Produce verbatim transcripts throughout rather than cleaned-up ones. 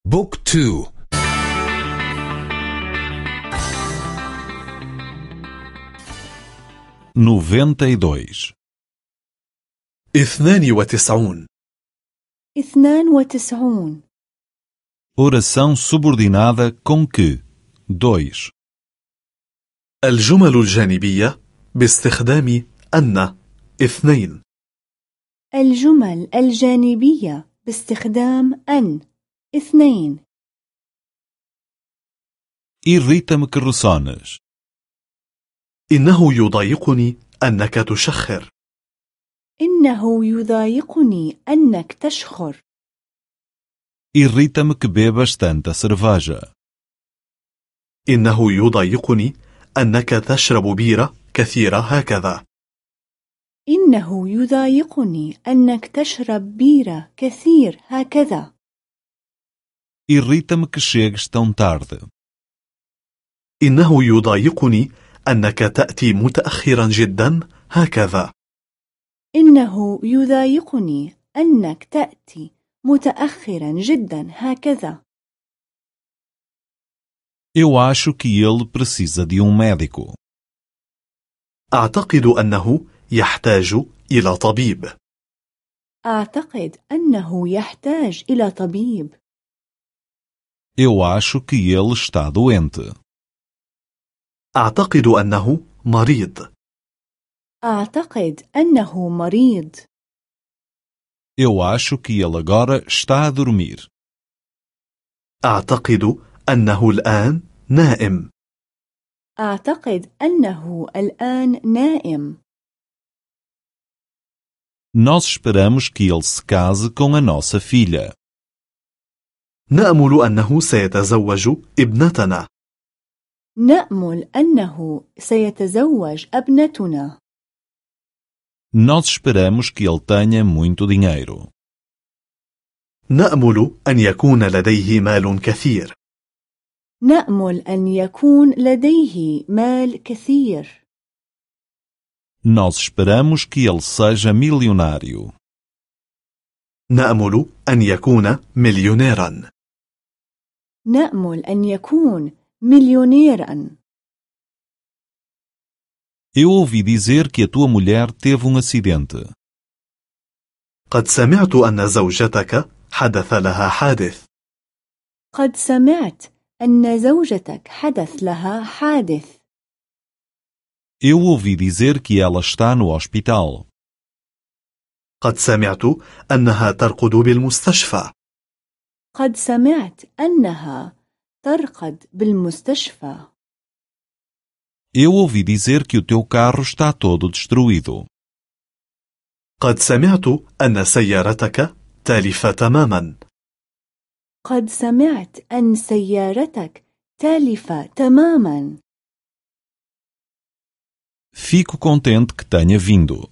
بوك تو. noventa e dois. اثنان وتسعون. اثنان وتسعون. Oração subordinada com que. dois. الجمل الجانبية باستخدام أن. اثنين. الجمل الجانبية باستخدام أن. اثنين. Irrita-me que ressones. إنه يضايقني أنك تشخر. إنه يضايقني أنك تشخر. Irrita-me que bebas tanta cerveja. إنه يضايقني أنك تشرب بيرة كثيرة هكذا. إنه يضايقني أنك تشرب بيرة كثير هكذا. Irrita-me que chegues tão tarde. إنه يضايقني أنك تأتي متأخرا جدا هكذا. إنه يضايقني أنك تأتي متأخرا جدا هكذا. Eu acho que ele precisa de um médico. أعتقد أنه يحتاج إلى طبيب. أعتقد أنه يحتاج إلى طبيب. Eu acho que ele está doente. أعتقد أنه مريض. أعتقد أنه مريض. Eu acho que ele agora está a dormir. أعتقد أنه الآن نائم. أعتقد أنه الآن نائم. Nós esperamos que ele se case com a nossa filha. نأمل أنه سيتزوج ابنتنا. نأمل أنه سيتزوج ابنتنا. Nós esperamos que ele tenha muito dinheiro. نأمل أن يكون لديه مال كثير. نأمل أن يكون لديه مال كثير. Nós esperamos que ele seja milionário. نأمل أن يكون مليونيرا. نأمل أن يكون مليونيرا. Eu ouvi dizer que a tua mulher teve um acidente. قد سمعت أن زوجتك حدث لها حادث. قد سمعت أن زوجتك حدث لها حادث. Eu ouvi dizer que ela está no hospital. قد سمعت أنها ترقد بالمستشفى. قد سمعت أنها ترقد بالمستشفى. Eu ouvi dizer que o teu carro está todo destruído. قد سمعت أن سيارتك تالفة تماما. قد سمعت أن سيارتك تالفة تماما. Fico contente que tenha vindo.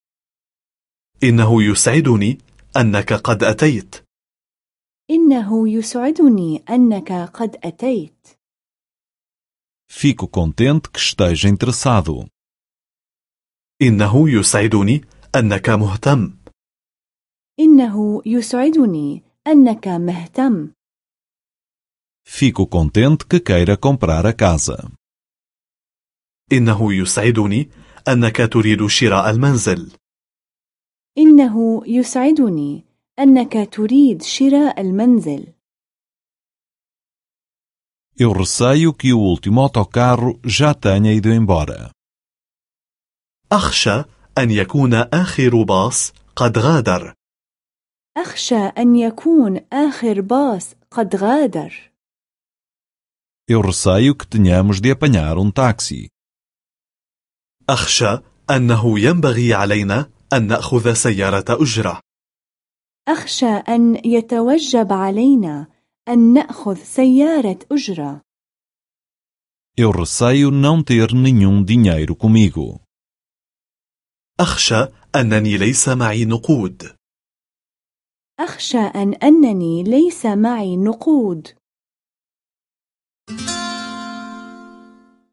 إنه يسعدني أنك قد أتيت. إنه يسعدني أنك قد أتيت. Fico contente que esteja interessado. إنه يسعدني أنك مهتم. إنه يسعدني أنك مهتم. Fico contente que queira comprar a casa. إنه يسعدني أنك تريد شراء المنزل. إنه يسعدني أنك تريد شراء المنزل. Eu receio que o último autocarro já tenha ido embora. أخشى أن يكون آخر باص قد غادر. أخشى أن يكون آخر باص قد غادر. Eu receio que tenhamos de apanhar um táxi. أخشى أنه ينبغي علينا أن نأخذ سيارة أجرة. أخشى أن يتوجب علينا أن نأخذ سيارة أجرة. Eu receio não ter nenhum dinheiro comigo. أخشى أنني ليس معي نقود. أخشى أن أنني ليس معي نقود.